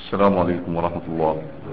السلام عليكم ورحمة الله.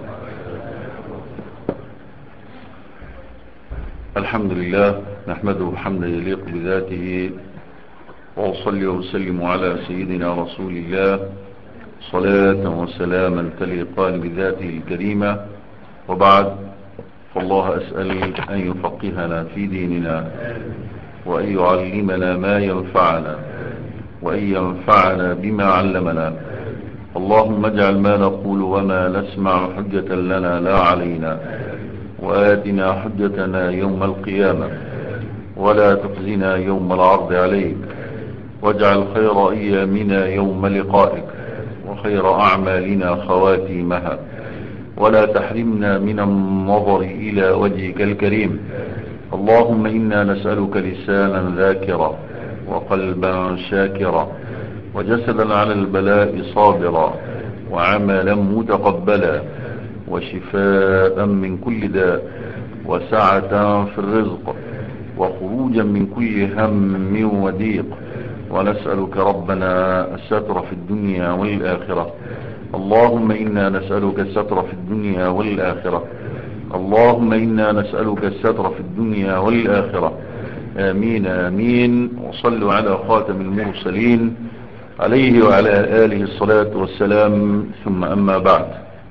الحمد لله نحمده حمدا يليق بذاته، وأصلي وسلم على سيدنا رسول الله صلاة وسلاما تليقان بذاته الكريمة، وبعد، فالله أسأل أن يفقهنا في ديننا، وأن يعلمنا ما ينفعنا، وأن ينفعنا بما علمنا. اللهم اجعل ما نقول وما نسمع حجة لنا لا علينا، وآتنا حجتنا يوم القيامة، ولا تخزنا يوم العرض عليك، واجعل خير أيامنا يوم لقائك، وخير أعمالنا خواتيمها، ولا تحرمنا من النظر إلى وجهك الكريم. اللهم إنا نسألك لسانا ذاكرا، وقلبا شاكرا، وجسدا على البلاء صابرا، وعملا متقبلا، وشفاء من كل داء، وسعة في الرزق، وخروجا من كل هم وضيق. ونسألك ربنا الستر في الدنيا والآخرة. اللهم إنا نسألك الستر في الدنيا والآخرة. اللهم إنا نسألك الستر في الدنيا والآخرة. آمين آمين. وصلوا على خاتم المرسلين عليه وعلى آله الصلاة والسلام، ثم أما بعد.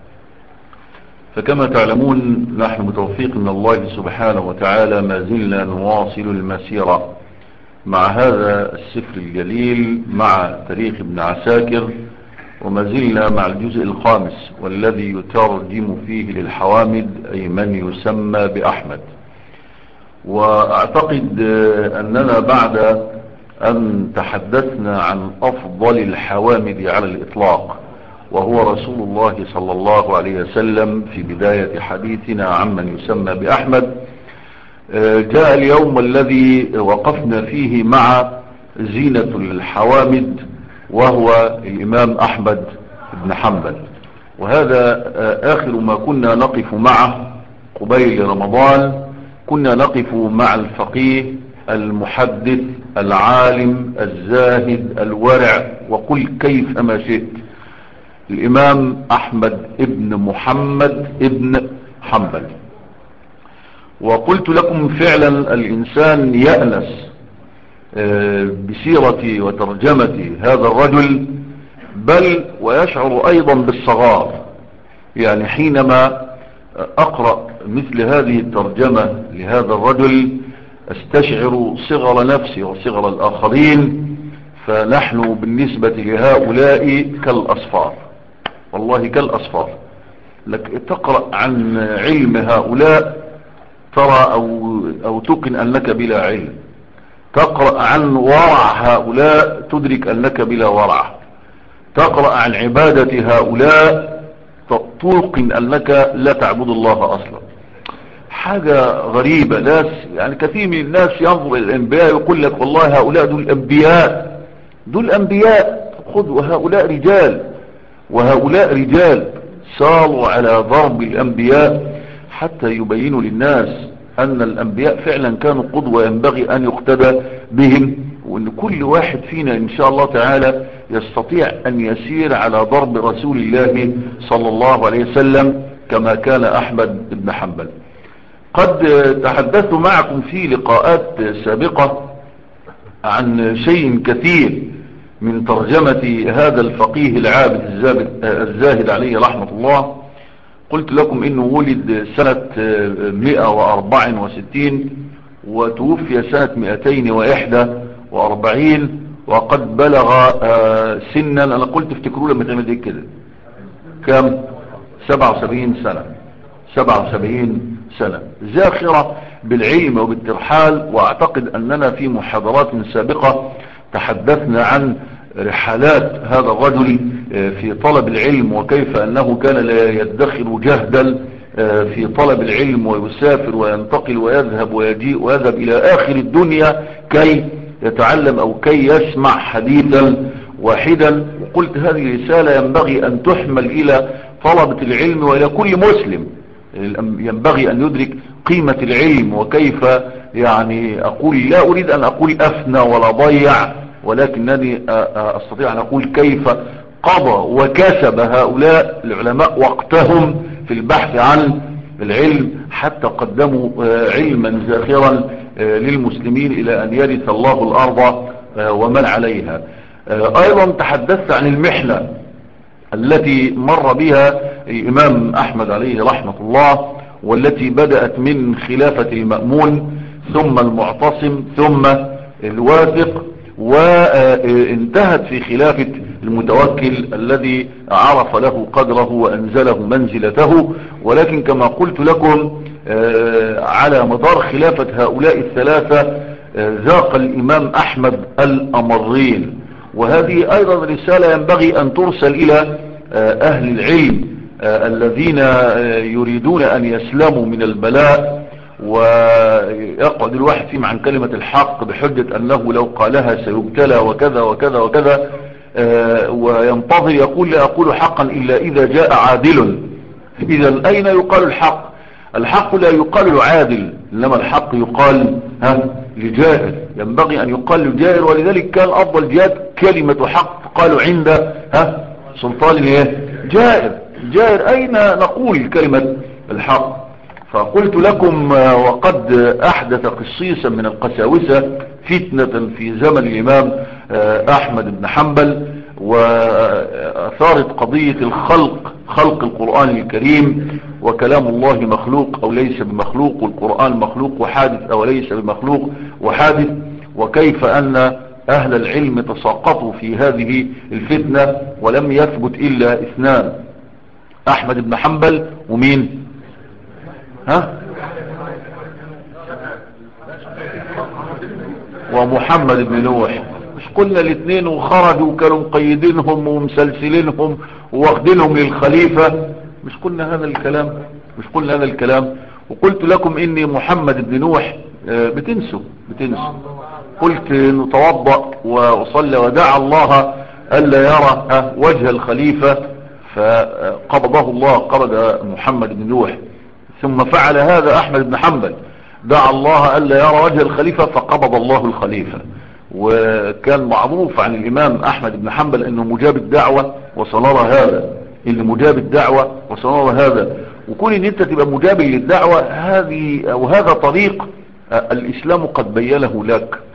فكما تعلمون، نحن بتوفيق من الله سبحانه وتعالى ما زلنا نواصل المسيرة مع هذا السفر الجليل، مع تاريخ ابن عساكر، وما زلنا مع الجزء الخامس، والذي يترجم فيه للحوامد، أي من يسمى بأحمد. وأعتقد أننا بعد أن تحدثنا عن أفضل الحوامد على الإطلاق، وهو رسول الله صلى الله عليه وسلم، في بداية حديثنا عن من يسمى بأحمد، جاء اليوم الذي وقفنا فيه مع زينة الحوامد، وهو الإمام أحمد بن حنبل. وهذا آخر ما كنا نقف معه قبيل رمضان. كنا نقف مع الفقيه المحدث العالم الزاهد الورع، وقل كيف ما شئت، الإمام أحمد ابن محمد ابن حنبل. وقلت لكم فعلا الإنسان يأنس بسيرة وترجمة هذا الرجل، بل ويشعر أيضا بالصغار. يعني حينما أقرأ مثل هذه الترجمة لهذا الرجل أستشعر صغر نفسي وصغر الآخرين، فنحن بالنسبة لهؤلاء كالأصفار، والله كالأصفار. لك تقرأ عن علم هؤلاء ترى أو تكن أنك بلا علم، تقرأ عن ورع هؤلاء تدرك أنك بلا ورع، تقرأ عن عبادة هؤلاء توقن أنك لا تعبد الله أصلا. حاجة غريبة. ناس يعني كثير من الناس ينظر إلى الأنبياء يقول لك والله هؤلاء دول أنبياء، دول أنبياء، خذ وهؤلاء رجال، وهؤلاء رجال صاروا على ضرب الأنبياء حتى يبينوا للناس أن الأنبياء فعلا كانوا قدوة ينبغي أن يقتدى بهم، وأن كل واحد فينا إن شاء الله تعالى يستطيع أن يسير على ضرب رسول الله صلى الله عليه وسلم كما كان أحمد بن حنبل. قد تحدثت معكم في لقاءات سابقة عن شيء كثير من ترجمة هذا الفقيه العابد الزاهد عليه رحمة الله. قلت لكم إنه ولد سنة 164 وتوفي سنة 241، وقد بلغ سنا، أنا قلت افتكروا لما تعمل دي كده كم؟ 77 سنة. 77 سنة زاخرة بالعلم وبالترحال. واعتقد أننا في محاضرات سابقة تحدثنا عن رحلات هذا الرجل في طلب العلم، وكيف أنه كان لا يدخر جهدا في طلب العلم، ويسافر وينتقل ويذهب ويجيء ويذهب إلى آخر الدنيا كي يتعلم أو كي يسمع حديثا واحدا. وقلت هذه رسالة ينبغي أن تحمل إلى طلبة العلم وإلى كل مسلم، ينبغي أن يدرك قيمة العلم، وكيف يعني أقول، لا أريد أن أقول أفنى ولا ضيع، ولكنني أستطيع أن أقول كيف قضى وكسب هؤلاء العلماء وقتهم في البحث عن العلم، حتى قدموا علما زاخرا للمسلمين إلى أن يرث الله الأرض ومن عليها. أيضا تحدثت عن المحنة التي مر بها الإمام أحمد عليه رحمة الله، والتي بدأت من خلافة المأمون ثم المعتصم ثم الواثق، وانتهت في خلافة المتوكل الذي عرف له قدره وأنزله منزلته. ولكن كما قلت لكم على مدار خلافة هؤلاء الثلاثة ذاق الإمام أحمد الأمرين. وهذه أيضا رسالة ينبغي أن ترسل إلى أهل العلم الذين يريدون أن يسلموا من البلاء، ويقعد الواحد فيهم عن كلمة الحق بحجة أنه لو قالها سيبتلى وكذا وكذا وكذا، وينتظر يقول لا أقول حقا إلا إذا جاء عادل. إذا أين يقال الحق؟ الحق لا يقال لعادل، إنما الحق يقال لجائر، ينبغي أن يقال لجائر. ولذلك كان أفضل جهاد كلمة حق قالوا عند سلطان جائر. جائر أين نقول كلمة الحق؟ فقلت لكم وقد أحدث قصيصا من القساوسة فتنة في زمن الإمام أحمد بن حنبل، وأثارت قضية خلق القرآن الكريم، وكلام الله مخلوق أو ليس بمخلوق، والقرآن مخلوق وحادث أو ليس بمخلوق وحادث، وكيف أن أهل العلم تساقطوا في هذه الفتنة ولم يثبت إلا اثنان، أحمد بن حنبل ومين ومحمد بن نوح. مش قلنا الاثنين وخرجوا وكانوا مقيدينهم ومسلسلينهم واخدينهم للخليفة؟ مش قلنا هذا الكلام؟ وقلت لكم اني محمد بن نوح بتنسوا. قلت نتوضأ وصلى ودعا الله ألا يرى وجه الخليفة، فقبضه الله، قبض محمد بن نوح. ثم فعل هذا أحمد بن حنبل، دعا الله ألا يرى وجه الخليفة فقبض الله الخليفة. وكان معروف عن الإمام أحمد بن حنبل أنه مجاب الدعوة وسنرى هذا. وكون ان انت تبقى مجاب للدعوة هذا طريق الإسلام قد بينه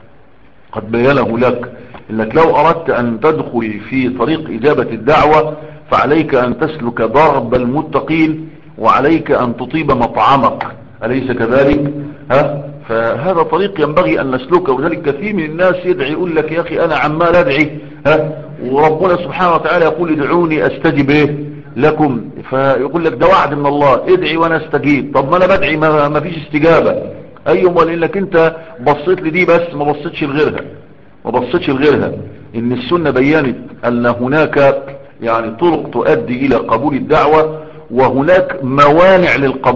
لك انك لو اردت ان تدخل في طريق اجابة الدعوة فعليك ان تسلك ضرب المتقين، وعليك ان تطيب مطعمك، أليس كذلك؟ فهذا طريق ينبغي ان نسلكه. وذلك كثير من الناس يدعي يقول لك يا اخي انا عمال ادعي وربنا سبحانه وتعالى يقول ادعوني استجب لكم، فيقول لك ده وعد من الله، ادعي وانا استجيب. طب ما انا بدعي ما فيش استجابة. ايوه، لانك انت بصيت لدي بس ما بصيتش لغيرها. ان السنة بيّنت ان هناك يعني طرق تؤدي الى قبول الدعوة، وهناك موانع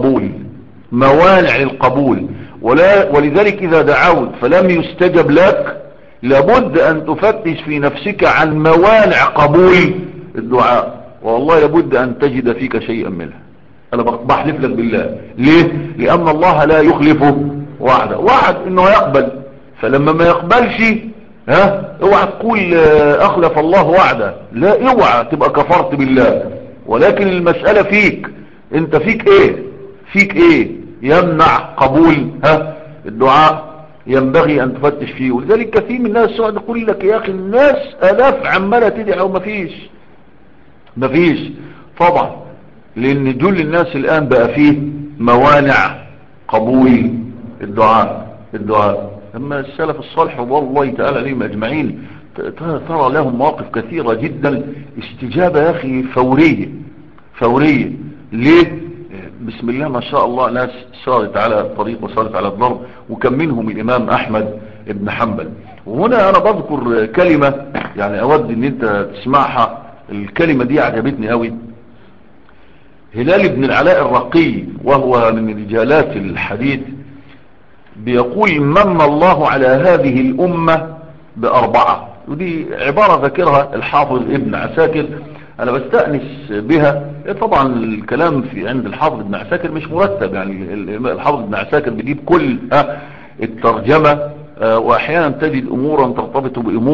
للقبول. ولذلك اذا دعوت فلم يستجب لك لابد ان تفتش في نفسك عن موانع قبول الدعاء، والله لابد ان تجد فيك شيئا منها. انا بحلف لك بالله. ليه؟ لان الله لا يخلف وعده، وعد انه يقبل، فلما ما يقبلش اوعى تقول اخلف الله وعده، لا، اوعى تبقى كفرت بالله. ولكن المسألة فيك انت، فيك ايه يمنع قبول الدعاء، ينبغي ان تفتش فيه. ولذلك كثير من الناس يقول لك يا اخي الناس الاف عمالة تدعي وما فيش طبعا، لان جل الناس الان بقى فيه موانع قبول الدعاء. اما السلف الصالح رضوان الله تعالى عليهم اجمعين ترى لهم مواقف كثيرة جدا استجابة يا اخي فورية. ليه؟ بسم الله ما شاء الله، ناس صارت على الطريق وصارت على الضرب، وكم منهم الامام احمد بن حنبل. وهنا انا بذكر كلمة يعني اود ان انت تسمعها، الكلمة دي عجبتني قوي. هلال بن العلاء الرقي وهو من رجالات الحديث بيقول من الله على هذه الأمة بأربعة، ودي عبارة ذكرها الحافظ ابن عساكر، أنا بستأنس بها. طبعا الكلام في عند الحافظ ابن عساكر مش مرتب، يعني الحافظ ابن عساكر بيجيب كل الترجمة، وأحيانا تجد أمورا ترتبط بأمور،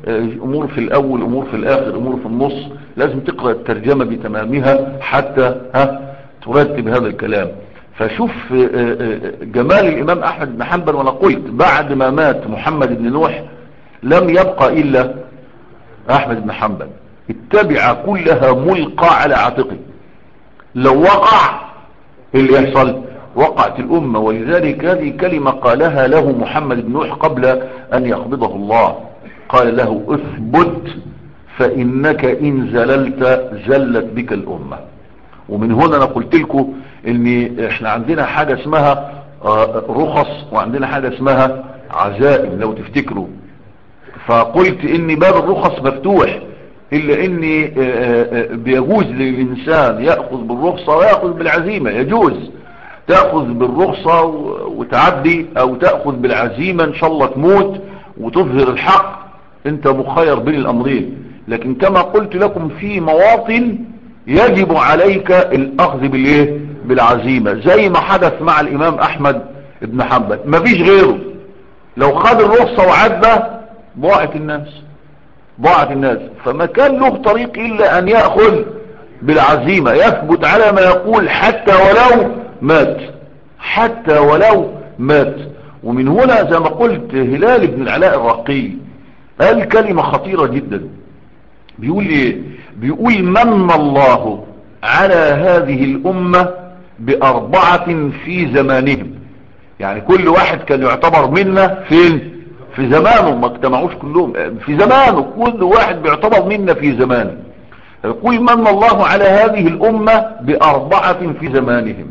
امور في الاول، امور في الاخر، امور في النص. لازم تقرأ الترجمة بتمامها حتى ترتب هذا الكلام. فشوف جمال الامام احمد بن حنبل. وانا قلت بعد ما مات محمد بن نوح لم يبقى الا احمد بن حنبل، التبعة كلها ملقى على عاتقه. لو وقع اللي يحصل وقعت الامة. ولذلك هذه كلمة قالها له محمد بن نوح قبل ان يقبضه الله، قال له اثبت فانك ان زللت زلت بك الامة. ومن هنا انا قلت لكم ان احنا عندنا حاجة اسمها رخص، وعندنا حاجة اسمها عزائم لو تفتكروا. فقلت ان باب الرخص مفتوح، الا ان بيجوز للانسان يأخذ بالرخصة ويأخذ بالعزيمة. يجوز تأخذ بالرخصة وتعدي، او تأخذ بالعزيمة ان شاء الله تموت وتظهر الحق، انت مخير بين الامرين. لكن كما قلت لكم في مواطن يجب عليك الاخذ بالايه؟ بالعزيمة، زي ما حدث مع الامام احمد بن حنبل. مفيش غيره، لو خد الرخصة وعدى ضاعت الناس، ضاعت الناس. فما كان له طريق الا ان يأخذ بالعزيمة، يثبت على ما يقول حتى ولو مات، حتى ولو مات. ومن هنا زي ما قلت هلال بن العلاء الرقي قال كلمة خطيرة جدا. بيقول ايه؟ بيقول من الله على هذه الامة باربعة في زمانهم. يعني كل واحد كان يعتبر منا فين؟ في زمانه، ما اجتمعوش كلهم في زمانه، كل واحد بيعتبر منا في زمانه. يقول من الله على هذه الامة باربعة في زمانهم.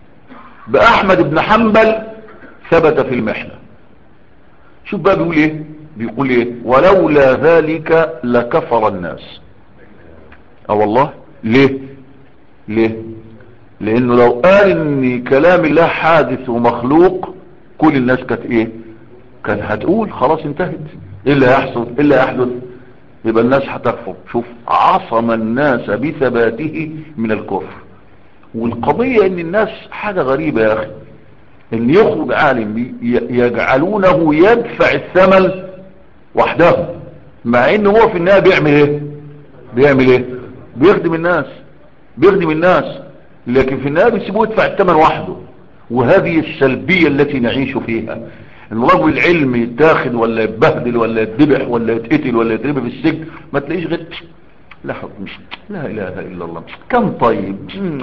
باحمد بن حنبل ثبت في المحنة. شوف بقى بيقول ايه؟ بيقول ايه؟ ولولا ذلك لكفر الناس. والله ليه؟ ليه؟ لانه لو قال ان كلام الله حادث ومخلوق كل الناس كانت ايه؟ كانت هتقول خلاص انتهت. ايه اللي هيحصل؟ ايه اللي هيحدث؟ يبقى الناس هتكفر. شوف عصم الناس بثباته من الكفر. والقضية ان الناس حاجة غريبة يا اخي، ان يخرج عالم يجعلونه يدفع الثمن وحده، مع ان هو في النهاية بيعمل ايه؟ بيعمل ايه؟ بيخدم الناس، بيخدم الناس، لكن في النهاية بيسيبوه يدفع الثمن وحده. وهذه السلبية التي نعيش فيها، ان رجل العلم يتاخد ولا يتبهدل ولا يتذبح ولا يتقتل ولا يتربى في السجن، ما تلاقيش غير لا حكم، لا اله الا الله، كم طيب،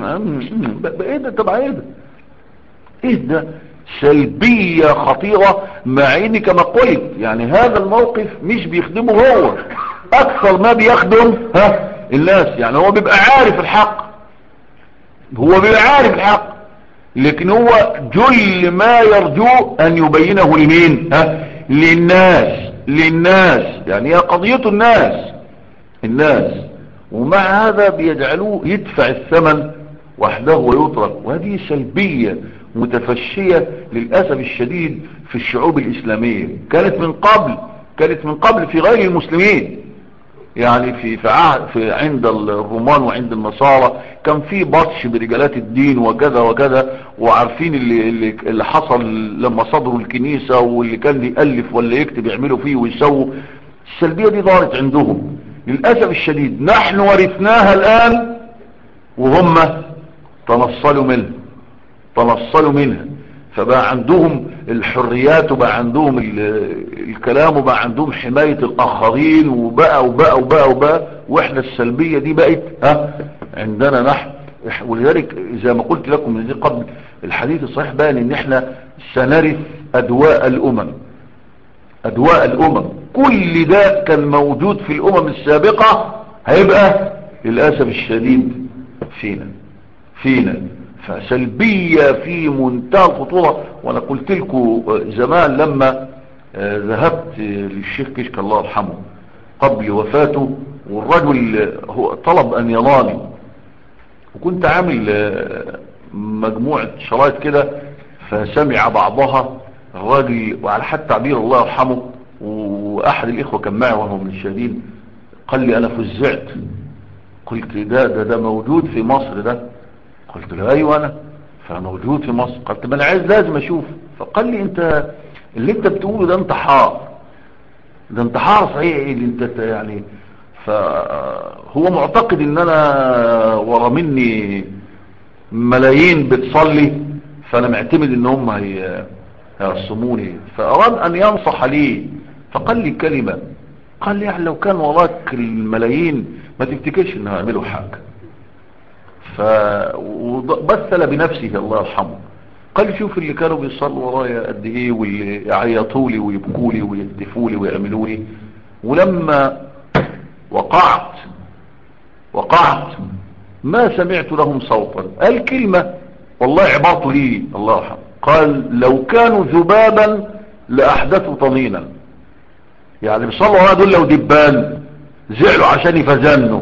ايه ده؟ طبعا ايه ده؟ ايه ده؟ سلبية خطيرة. مع ان كما قلت يعني هذا الموقف مش بيخدمه هو اكثر ما بيخدم الناس. يعني هو بيبقى عارف الحق، هو بيبقى عارف الحق، لكن هو جل ما يرجو ان يبينه لمين؟ للناس، للناس. يعني هي قضيته الناس، الناس. ومع هذا بيجعلوه يدفع الثمن وحده ويترك. وهذه سلبية متفشية للأسف الشديد في الشعوب الإسلامية. كانت من قبل في غير المسلمين. يعني في عند الرومان وعند النصارى كان في بطش برجالات الدين وكذا وكذا، وعارفين اللي حصل لما صدروا الكنيسة، واللي كان يألف ولا يكتب يعملوا فيه ويسووا. السلبية دي ظهرت عندهم للأسف الشديد. نحن ورثناها الآن وهم تنصلوا منها. فبقى عندهم الحريات، وبقى عندهم الكلام، وبقى عندهم حماية الآخرين، وبقى واحنا السلبية دي بقت عندنا نحن. ولذلك زي ما قلت لكم من قبل، الحديث الصحيح بان ان احنا سنرث أدواء الأمم. كل ده كان موجود في الأمم السابقة هيبقى للأسف الشديد فينا. فسلبية في منتهى الخطورة. وانا قلت لكم زمان لما ذهبت للشيخ كشك الله يرحمه قبل وفاته، والرجل هو طلب ان يراني، وكنت عامل مجموعة شرايط كده، فسمع بعضها الراجل، وعلى حد تعبير الله يرحمه، واحد الاخوة كان معي وهو من الشهدين، قال لي انا فزعت. قلت ده موجود في مصر ده؟ قلت له ايوه انا، فموجود في مصر. قلت ما انا لازم اشوف. فقال لي انت اللي انت بتقوله ده انتحار، ده انتحار صحيح اللي انت يعني. فهو معتقد ان انا ورا مني ملايين بتصلي، فانا معتمد ان هم هيعصموني. فاراد ان ينصح لي، فقال لي كلمة، قال لي يعني لو كان وراك الملايين ما تفتكرش انه هيعملوا حاجة. فبثل بنفسه الله يرحمه، قال شوف اللي كانوا بيصلوا ورايا قد ايه، واللي يعيطوا لي ويبكوا لي ويهتفوا لي ويعملوا لي، ولما وقعت ما سمعت لهم صوتا. قال كلمة والله عبارته لي الله يرحمه، قال لو كانوا ذبابا لأحدثوا طنينا. يعني بيصلوا ورايا دول لو دبان زعلوا عشان فزنوا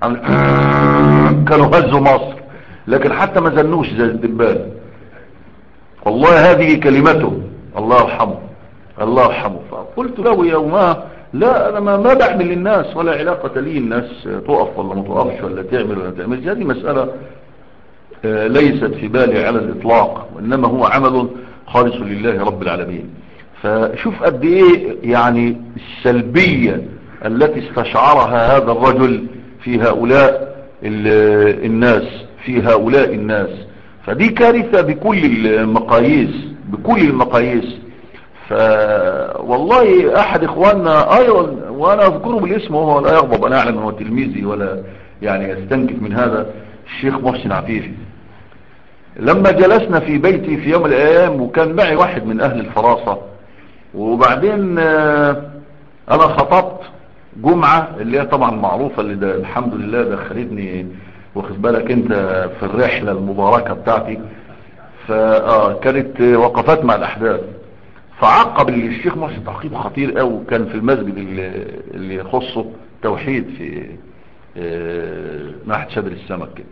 كانوا هزوا مصر، لكن حتى ما زنوش زي الدبان. والله هذه كلمته الله يرحمه، الله يرحمه. فقلت له يومها لا انا ما بعمل للناس ولا علاقة لي الناس تقف ولا ما تقفش ولا تعمل ولا تعمل، هذه مسألة ليست في بالي على الاطلاق، وانما هو عمل خالص لله رب العالمين. فشوف قد ايه يعني السلبية التي استشعرها هذا الرجل في هؤلاء الناس، في هؤلاء الناس. فدي كارثة بكل المقاييس، بكل المقاييس. والله احد اخواننا ايضا، وانا اذكره بالاسم وهو لا يغضب، انا اعلم انه تلميذي ولا يعني يستنكف من هذا، الشيخ محسن عفيفي. لما جلسنا في بيتي في يوم من الايام وكان معي واحد من اهل الفراسة، وبعدين انا خطبت جمعة اللي هي طبعا معروفة، اللي ده الحمد لله دخلتني واخد بالك انت في الرحلة المباركة بتاعتي. فكانت وقفات مع الاحداث. فعقب الشيخ محسن تعقيب خطير قوي، كان في المسجد اللي يخصه توحيد في ناحية شادر السمك كده.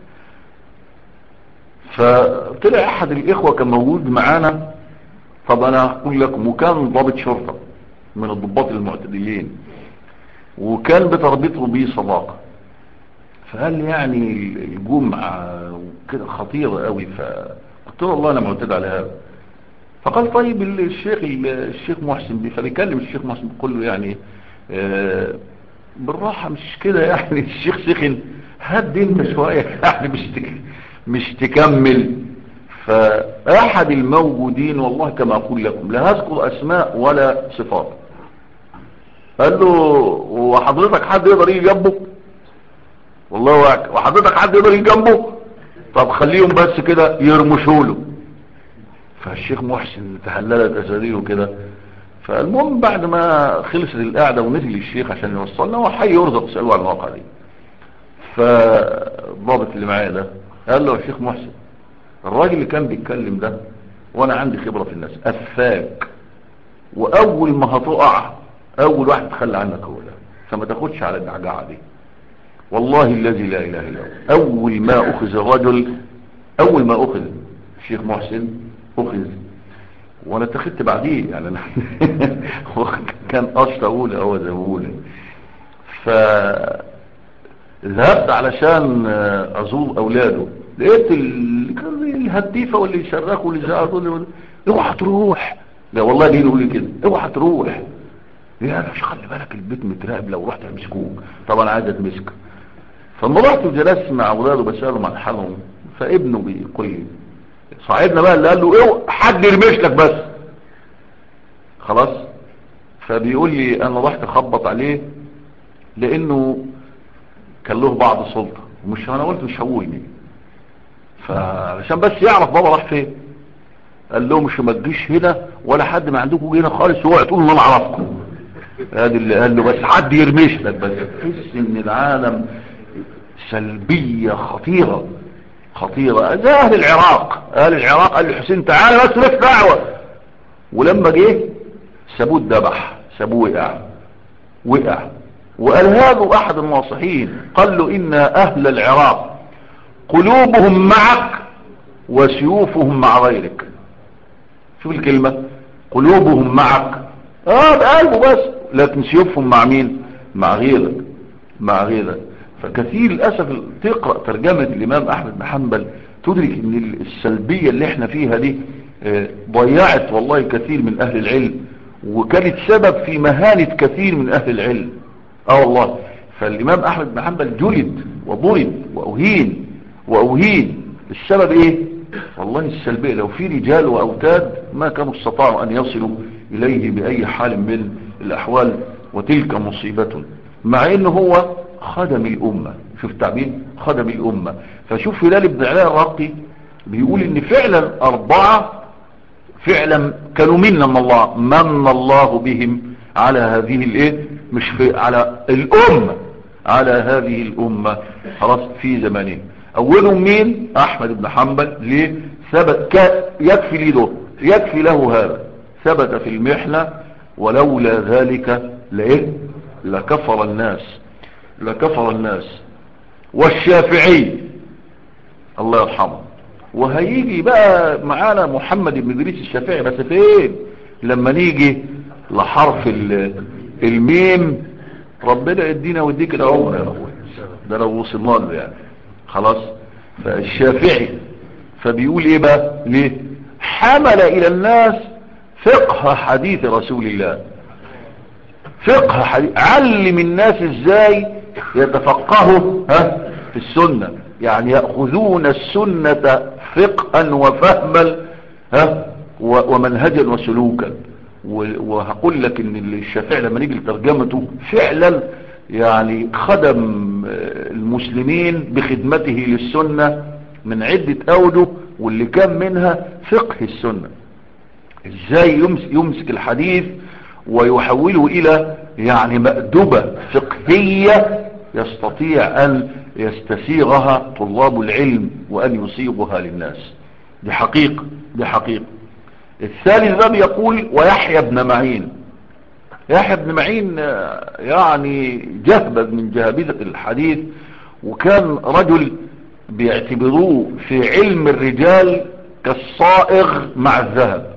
فطلع احد الاخوة كان موجود معانا، طب انا اقول لكم، وكان ضابط شرطة من الضباط المعتديين، وكان بتربطه بيه صداقة. فقال لي يعني الجمعة وكده خطيرة قوي. فقلت له والله انا معتد على هذا. فقال طيب الشيخ محسن بيه. فبيكلم الشيخ محسن بيقول له يعني بالراحة مش كده يعني الشيخ سخن، هدي انت شوية يعني مش تكمل. فأحد الموجودين والله كما أقول لكم لا هذكر أسماء ولا صفات، قال له وحضرتك حد يقدر يجي جنبه؟ والله واعك، وحضرتك حد يقدر يجي جنبه؟ طب خليهم بس كده يرمشوا له. فالشيخ محسن تهللت أساريره كده. فالمهم بعد ما خلصت القعدة ونزل الشيخ عشان يوصلنا، وحي يرزق سألوه على الواقع دي. فالضابط اللي معايا ده قال له يا شيخ محسن، الراجل اللي كان بيتكلم ده وانا عندي خبرة في الناس افاك، واول ما هتقع اول واحد تخلى عنك هو ده، فما تاخدش على الجعجعة دي. والله الذي لا اله الا هو اول ما اخذ الرجل، اول ما اخذ الشيخ محسن اخذ، وانا اتخذت بعديه يعني أنا كان قصة اولى هو زي ما بقول. فذهبت علشان ازور اولاده، لقيت الهتيفة واللي يشركوا واللي يزعقوا اوعى تروح. لا والله ليه يقول لي كده اوعى تروح، يا مش خلي بالك البيت متراقب لو رحت يمسكوك. طبعا عايز اتمسك. فلما رحت وجلست مع اولاده بسالهم عن حالهم، فابنه بيقول لي صاحبنا بقى اللي قال له اوعى حد يرمش لك بس خلاص. فبيقول لي انا رحت اخبط عليه لانه كان له بعض سلطة، ومش انا قلت مش هقول مين، فعشان بس يعرف بابا راح فين. قال له مش ما تجيش هنا ولا حد ما عندكم هنا خالص، اوعى تقولوا ان انا اعرفكم. هذا اللي قال له بس حد يرمش لك بس. تحس ان العالم سلبية خطيرة خطيرة. زي اهل العراق، اهل العراق قال له حسين تعالى بس لك دعوة، ولما جه سابوه اتذبح، سابوه وقع. وقال هذا احد الناصحين قال له ان اهل العراق قلوبهم معك وسيوفهم مع غيرك. شوف الكلمة، قلوبهم معك بقلبه بس، لكن سيوفهم مع مين؟ مع غيرك، مع غيرك. فكثير للأسف تقرأ ترجمة الإمام أحمد بن حنبل تدرك ان السلبية اللي احنا فيها دي ضيعت والله كثير من أهل العلم، وكانت سبب في مهانة كثير من اهل العلم. والله. فالامام احمد بن حنبل جلد وضرب واهين السبب ايه؟ والله السلبية. لو في رجال واوتاد ما كانوا استطاعوا ان يصلوا اليه باي حال من الاحوال، وتلك مصيبة. مع انه هو خدم الامة. شوف تعبير خدم الامة. فشوف هلال بن علاء الراقي بيقول ان فعلا 4 فعلا كانوا من الله بهم على هذه الايه، مش في على الامة، على هذه الامة خلاص في زمانه. اولهم مين؟ احمد بن حنبل. ليه؟ ثبت يكفي له هذا، ثبت في المحنة، ولولا ذلك لكفر الناس. والشافعي الله يرحمه. وهيجي بقى معانا محمد بن ادريس الشافعي، بس فين؟ لما نيجي لحرف الميم. ربنا يدينا ويديك العمر يا اخوي، ده لو وصلنا له يعني. خلاص. فالشافعي فبيقول ايه بقى؟ ليه؟ حمل الى الناس فقه حديث رسول الله. فقه حديث، علم الناس ازاي يتفقهوا في السنة، يعني يأخذون السنة فقها وفهما ومنهجا وسلوكا. وهقول لك ان الشافعي لما نيجي لترجمته فعلا يعني خدم المسلمين بخدمته للسنة من عدة اوجه، واللي كان منها فقه السنة. ازاي يمسك الحديث ويحوله الى يعني مأدبة فقهية يستطيع ان يستسيغها طلاب العلم وان يصيغها للناس. دي حقيقة. الثالث باب يقول ويحيى بن معين. يحيى بن معين يعني جهبذ من جهابذة الحديث، وكان رجل بيعتبروه في علم الرجال كالصائغ مع الذهب.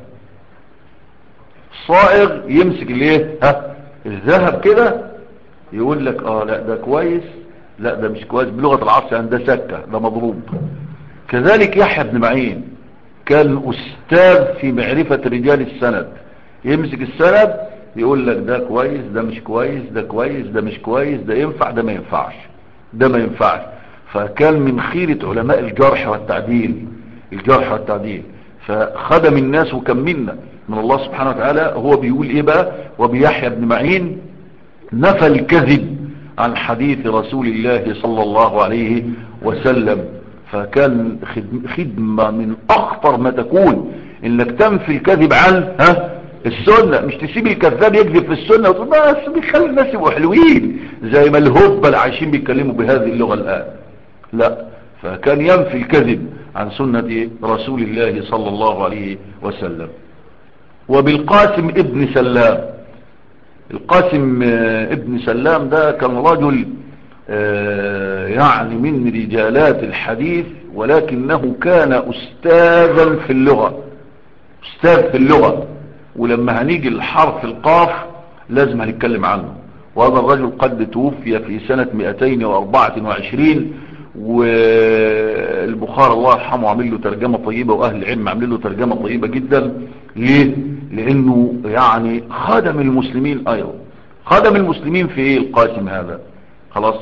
صائغ يمسك الايه الذهب كده، يقول لك لا ده كويس، لا ده مش كويس، بلغة العصر يعني ده سكة، ده مضروب. كذلك يحيى بن معين كان استاذ في معرفة رجال السند. يمسك السند يقول لك ده كويس، ده مش كويس، ده كويس، ده مش كويس، ده ينفع، ده ما ينفعش. فكان من خيرة علماء الجرح والتعديل. فخدم الناس وكم منا من الله سبحانه وتعالى. هو بيقول ايه بقى؟ وبيحيى بن معين نفى الكذب عن حديث رسول الله صلى الله عليه وسلم. فكان خدمة من اخطر ما تكون انك تنفي الكذب عن السنة، مش تسيب الكذاب يكذب في السنة وتقول بس بيخلي الناس يبقوا حلوين زي ما الهبة اللي عايشين بيتكلموا بهذه اللغة الآن. لا، فكان ينفي الكذب عن سنة رسول الله صلى الله عليه وسلم. وبالقاسم ابن سلام. القاسم ابن سلام ده كان رجل يعني من رجالات الحديث، ولكنه كان أستاذا في اللغة. ولما هنيجي الحرف القاف لازم هنتكلم عنه. وهذا الرجل قد توفي في سنة 224، والبخاري الله يرحمه عمل له ترجمة طيبة، واهل العلم عمل له ترجمة طيبة جدا. ليه؟ لانه يعني خدم المسلمين ايضا. خدم المسلمين في ايه القاسم هذا؟ خلاص.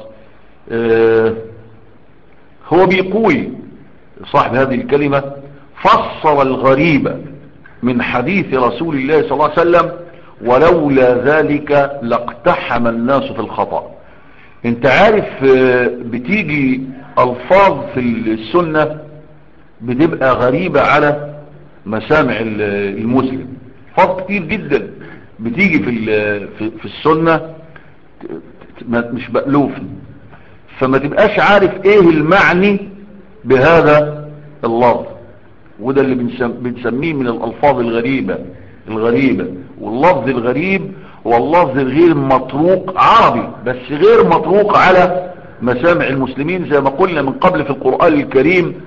هو بيقول صاحب هذه الكلمة فسر الغريب من حديث رسول الله صلى الله عليه وسلم ولولا ذلك لاقتحم الناس في الخطأ. انت عارف بتيجي الفاظ في السنة بتبقى غريبة على مسامع المسلم. الفاظ كتير جدا بتيجي في السنة مش مألوف، فما تبقاش عارف ايه المعني بهذا اللفظ. وده اللي بنسميه من الالفاظ الغريبة. واللفظ الغريب هو اللفظ الغير مطروق عربي، بس غير مطروق على مسامع المسلمين، زي ما قلنا من قبل في القرآن الكريم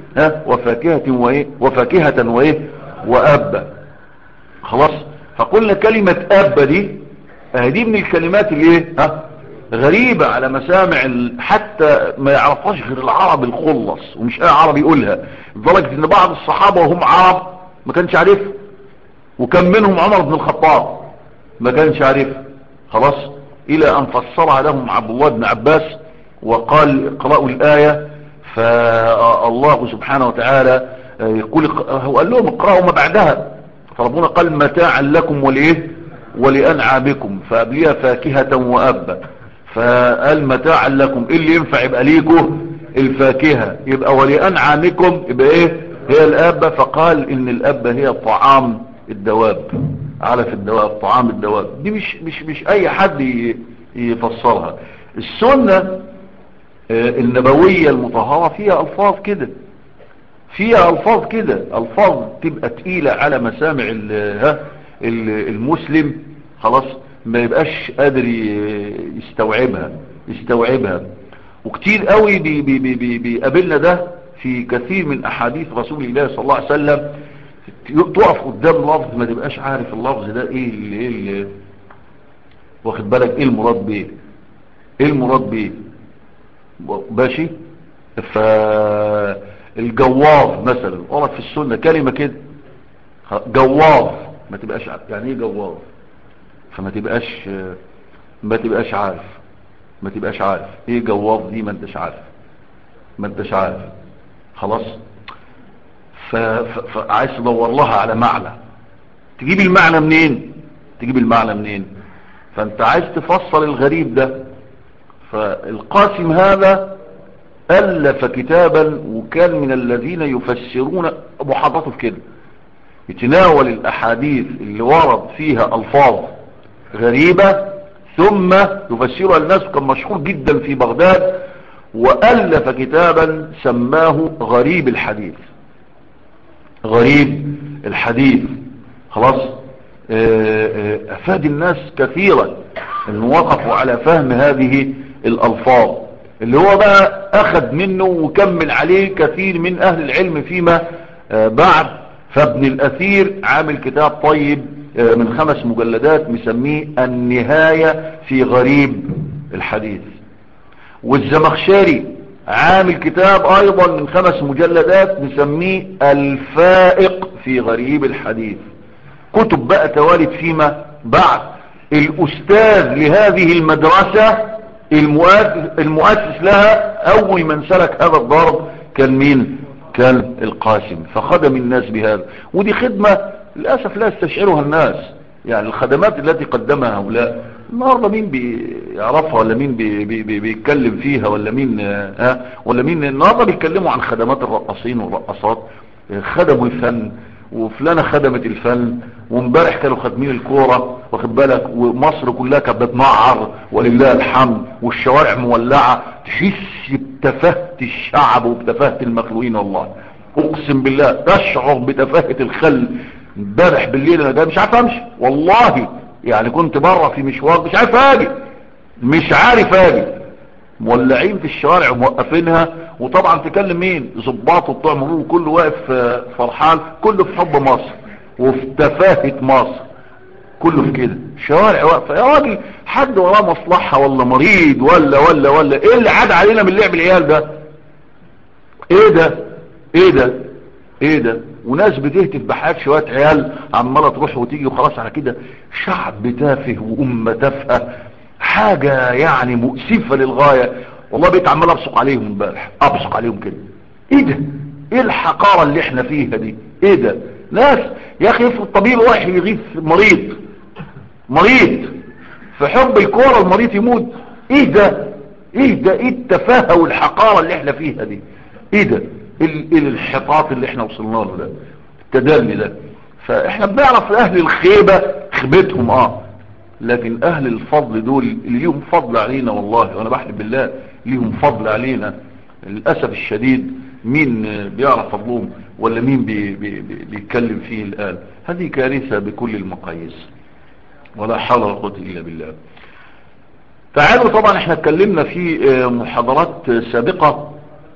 وفاكهة وأبا. خلاص. فقلنا كلمة أبا دي من الكلمات اللي غريبة على مسامع حتى ما يعرفهاش غير العرب الخلص، ومش اي عربي يقولها، لدرجة ان بعض الصحابة وهم عرب ما كانش عارفها، وكان منهم عمر بن الخطاب. ما كانش عارف. خلاص، الى ان فسرها لهم عبد الله بن عباس وقال اقرأوا الآية. فالله سبحانه وتعالى يقول، هو قال لهم اقرأوا ما بعدها، فربنا قال متاعا لكم ولإيه ولأنعامكم، فقبلها فاكهة وأبا، فقال متاعا لكم، إيه اللي ينفع يبقى ليكم؟ الفاكهة. يبقى ولأنعامكم يبقى ايه؟ هي الأبا. فقال ان الأبا هي طعام الدواب، علف الدواب، طعام الدواب. دي مش اي حد يفسرها. السنة النبوية المطهرة فيها ألفاظ كده، فيها ألفاظ كده، ألفاظ تبقى تقيلة على مسامع المسلم، خلاص ما يبقاش قادر يستوعبها. وكتير قوي بيقابلنا ده في كثير من أحاديث رسول الله صلى الله عليه وسلم. تقف قدام لفظ ما تبقاش عارف اللفظ ده ايه اللي واخد بالك ايه المراد بيه، ايه المراد بيه. ماشي. فالجواظ مثلا ورد في السنة كلمة كده، جواظ، ما تبقاش عارف يعني ايه جواظ، فما تبقاش عارف، ما تبقاش عارف ايه جواظ دي، ما انتش عارف، ما انتش عارف. خلاص. فعايز تدور لها على معنى، تجيب المعنى منين؟ تجيب المعنى منين؟ فانت عايز تفصل الغريب ده. فالقاسم هذا ألف كتابا، وكان من الذين يفسرون محاضرته في كده، يتناول الأحاديث اللي ورد فيها ألفاظ غريبة ثم يفسرها للناس. كان مشهور جدا في بغداد، وألف كتابا سماه غريب الحديث، غريب الحديث. خلاص. أفاد الناس كثيرا أن وقفوا على فهم هذه الألفاظ، اللي هو بقى أخذ منه وكمل عليه كثير من أهل العلم فيما بعد. فابن الأثير عامل كتاب طيب من 5 مجلدات مسميه النهاية في غريب الحديث. والزمخشري عامل كتاب أيضا من 5 مجلدات مسميه الفائق في غريب الحديث. كتب بقى توالد فيما بعد. الأستاذ لهذه المدرسة المؤسس لها أول من سلك هذا الضرب كان مين؟ كان القاسم. فخدم الناس بهذا، ودي خدمة للأسف لا يستشعرها الناس. يعني الخدمات التي قدمها هؤلاء النهاردة مين بيعرفها، ولا مين بيتكلم فيها، ولا مين النهاردة بيتكلموا عن خدمات الرقاصين والرقاصات. خدموا الفن، وفلانة خدمت الفن، وامبارح كانوا خادمين الكورة، واخد بالك، ومصر كلها كانت بتنعر ولله الحمد، والشوارع مولعة. تحس بتفاهة الشعب وبتفاهة المخلوقين. والله اقسم بالله تشعر بتفاهة الخل. امبارح بالليل انا جاي مش عارف امشي والله، يعني كنت بره في مشوار مش عارف اجي، مولعين في الشوارع وموقفينها. وطبعا تكلم مين؟ ضباط وبتوع مرور، كله واقف فرحان، كله في حب مصر وفي تفاهة مصر، كله في كده. شوارع واقفة يا راجل، حد وراه مصلحة ولا مريض ولا ايه اللي عاد علينا من لعب العيال ده؟ ايه ده؟ ايه ده؟ ايه ده؟ وناس بتهتف بحياة شوية عيال عمالة تروح وتيجي وخلاص على كده. شعب تافه وأمة تافهة، حاجة يعني مؤسفة للغاية. والله بقيت عمال ابصق عليهم امبارح، ابصق عليهم كده. ايه ده؟ ايه الحقارة اللي احنا فيها دي؟ ايه ده؟ ناس يا اخي افرض طبيب رايح يغيث مريض في حب الكورة، المريض يموت. ايه ده؟ ايه التفاهة والحقارة اللي احنا فيها دي؟ ايه ده؟ ايه الانحطاط اللي احنا وصلنا له ده، التدلي ده؟ فاحنا بنعرف اهل الخيبة خيبتهم، لكن اهل الفضل دول اللي ليهم فضل علينا، والله وانا بحلف بالله ليهم فضل علينا. للأسف الشديد مين بيعرف فضلهم، ولا مين بيتكلم فيه الآن؟ هذه كارثة بكل المقاييس، ولا حول ولا قوة إلا بالله. تعالوا، طبعا احنا اتكلمنا في محاضرات سابقة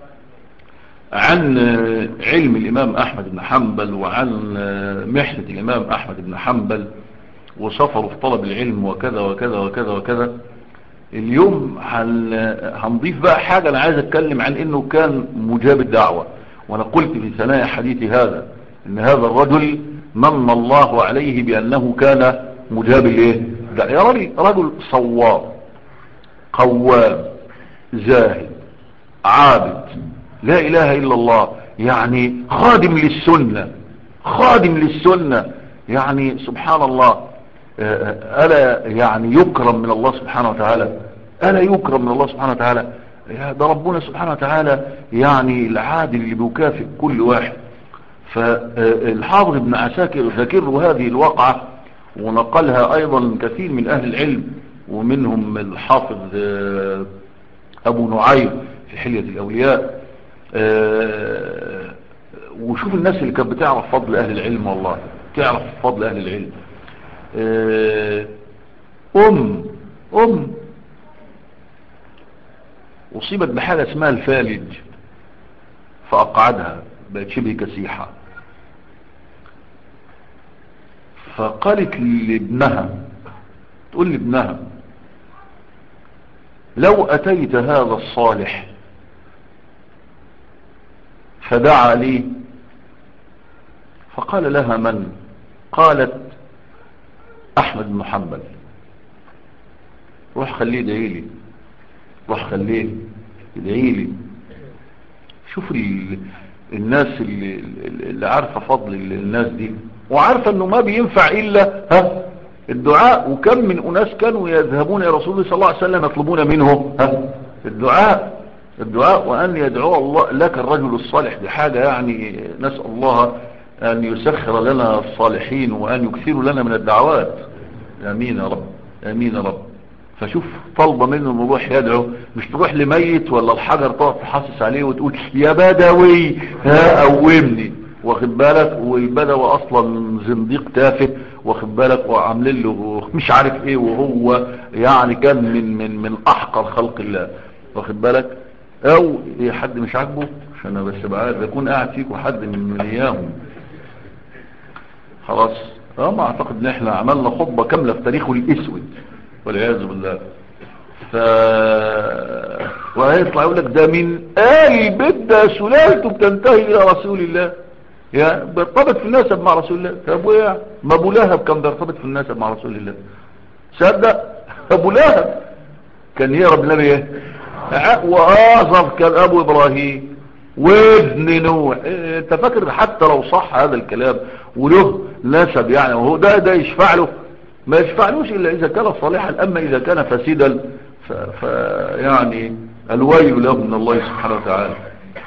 عن علم الإمام أحمد بن حنبل، وعن محنة الإمام أحمد بن حنبل وسفره في طلب العلم وكذا وكذا وكذا وكذا. اليوم هنضيف بقى حاجة. أنا عايز أتكلم عن إنه كان مجاب الدعوة. وأنا قلت في ثنايا حديثي هذا إن هذا الرجل من الله عليه بأنه كان مجاب ده يا رجل صواب قوام زاهد عابد لا اله الا الله، يعني خادم للسنة، خادم للسنة، يعني سبحان الله. ألا يعني يكرم من الله سبحانه وتعالى، ألا يكرم من الله سبحانه وتعالى. ده ربنا سبحانه وتعالى يعني العادل اللي بيكافئ كل واحد. فالحافظ ابن عساكر ذكر له هذه الواقعة، ونقلها أيضا كثير من أهل العلم، ومنهم الحافظ أبو نعيم في حلية الأولياء. وشوف الناس اللي كانت بتعرف فضل أهل العلم، والله تعرف فضل أهل العلم. أم أصيبت بحالة اسمها الفالج، فأقعدها بقت شبه كسيحة، فقالت لابنها، تقول لابنها لو أتيت هذا الصالح فدعا لي، فقال لها من؟ قالت أحمد بن حنبل. روح خليه يدعي لي، روح خليه يدعي لي. شوف الناس اللي عارفة فضل الناس دي، وعارفة انه ما بينفع الا الدعاء. وكم من اناس كانوا يذهبون الى رسول الله صلى الله عليه وسلم يطلبون منه الدعاء وان يدعو الله لك الرجل الصالح. دي حاجة يعني نسأل الله ان يسخر لنا الصالحين وان يكثر لنا من الدعوات. امين يا رب، امين يا رب. فشوف طلبة منه انه يروح يدعو، مش تروح لميت ولا الحجر تقعد تحسس عليه وتقول يا بدوي قومني، واخد بالك؟ والبدوي اصلا زنديق تافه، واخد بالك؟ وعاملين له مش عارف ايه، وهو يعني كان من احقر خلق الله، واخد بالك؟ او ايه حد مش عاجبه، عشان انا بس بعد يكون قاعد فيكم حد من اياهم خلاص. ما اعتقد ان احنا عملنا خطبة كاملة في تاريخه الاسود والعياذ بالله. وهيطلع يقول لك ده من آل البيت، ده سلالته بتنتهي الى رسول الله، يعني بيرتبط في النسب مع رسول الله. طب ويا ما ابو لهب كان بيرتبط في النسب مع رسول الله، صدق؟ ابو لهب كان يهرب النبي ايه؟ وآزر كان ابو ابراهيم وابن نوح. انت فاكر حتى لو صح هذا الكلام وله نسب يعني، وهو ده يشفع له؟ ما يشفعلوش الا اذا كان صالحا. اما اذا كان فاسدا يعني الويل له من الله سبحانه وتعالى.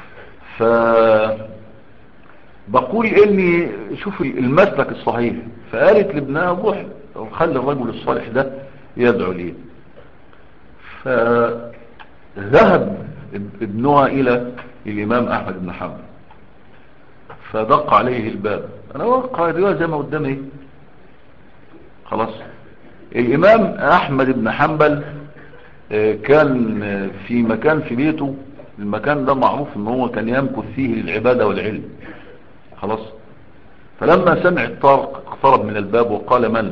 بقول اني شوف المسلك الصحيح. فقالت لابنها روح وخلي الرجل الصالح ده يدعو لي. فذهب ابنها الى الامام احمد بن حنبل، فدق عليه الباب. انا وقع الرواية زي ما قدامي خلاص. الامام احمد بن حنبل كان في مكان في بيته، المكان ده معروف ان هو كان يمكث فيه للعبادة والعلم خلاص. فلما سمع الطارق اقترب من الباب وقال من؟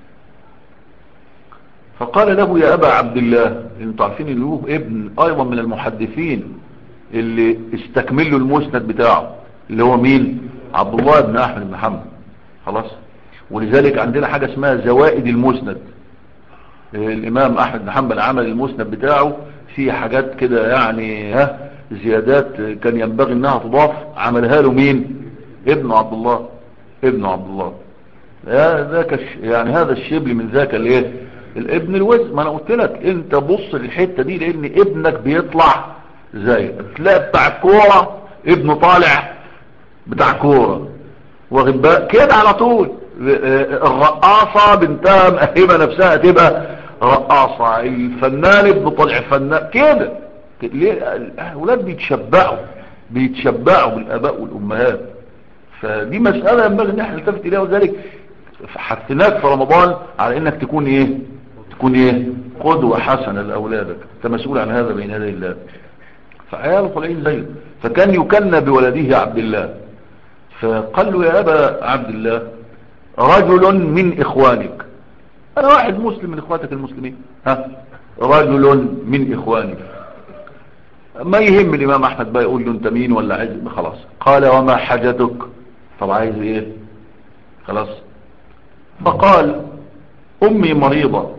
فقال له يا ابا عبد الله. انتوا عارفين ان له ابن ايضا من المحدثين اللي استكملوا المسند بتاعه، اللي هو مين؟ عبد الله بن احمد بن حنبل خلاص. ولذلك عندنا حاجة اسمها زوائد المسند. الامام احمد بن حنبل عمل المسند بتاعه فيه حاجات كده يعني زيادات كان ينبغي انها تضاف، عملها له مين؟ ابن عبد الله، ابن عبد الله. ذاك يعني هذا الشبل من ذاك الايه؟ الابن الوز. ما انا قلت لك انت بص للحته دي، لان ابنك بيطلع زي تلاقي بتاع الكوره ابنه طالع بتاع كوره، واخد بالك كده على طول. الرقاصة بنتها مأهبة نفسها تبقى رقاصة، الفنان ابن طلع فنان كده. ليه؟ الأولاد بيتشبعوا بالآباء والأمهات. فدي مسألة ينبغي ان احنا نلتفت اليها. وذلك حثناك في رمضان على انك تكون ايه قدوة حسنة لأولادك. انت مسؤول عن هذا بين يدي الله. فعياله طالعين زيه. فكان يكنى بولده عبد الله. فقال له يا أبا عبد الله رجل من إخوانك، أنا واحد مسلم من إخواتك المسلمين، رجل من إخوانك. ما يهم الإمام أحمد بقى يقول له أنت مين ولا عايز خلاص. قال وما حاجتك؟ طب عايز إيه؟ خلاص. فقال أمي مريضة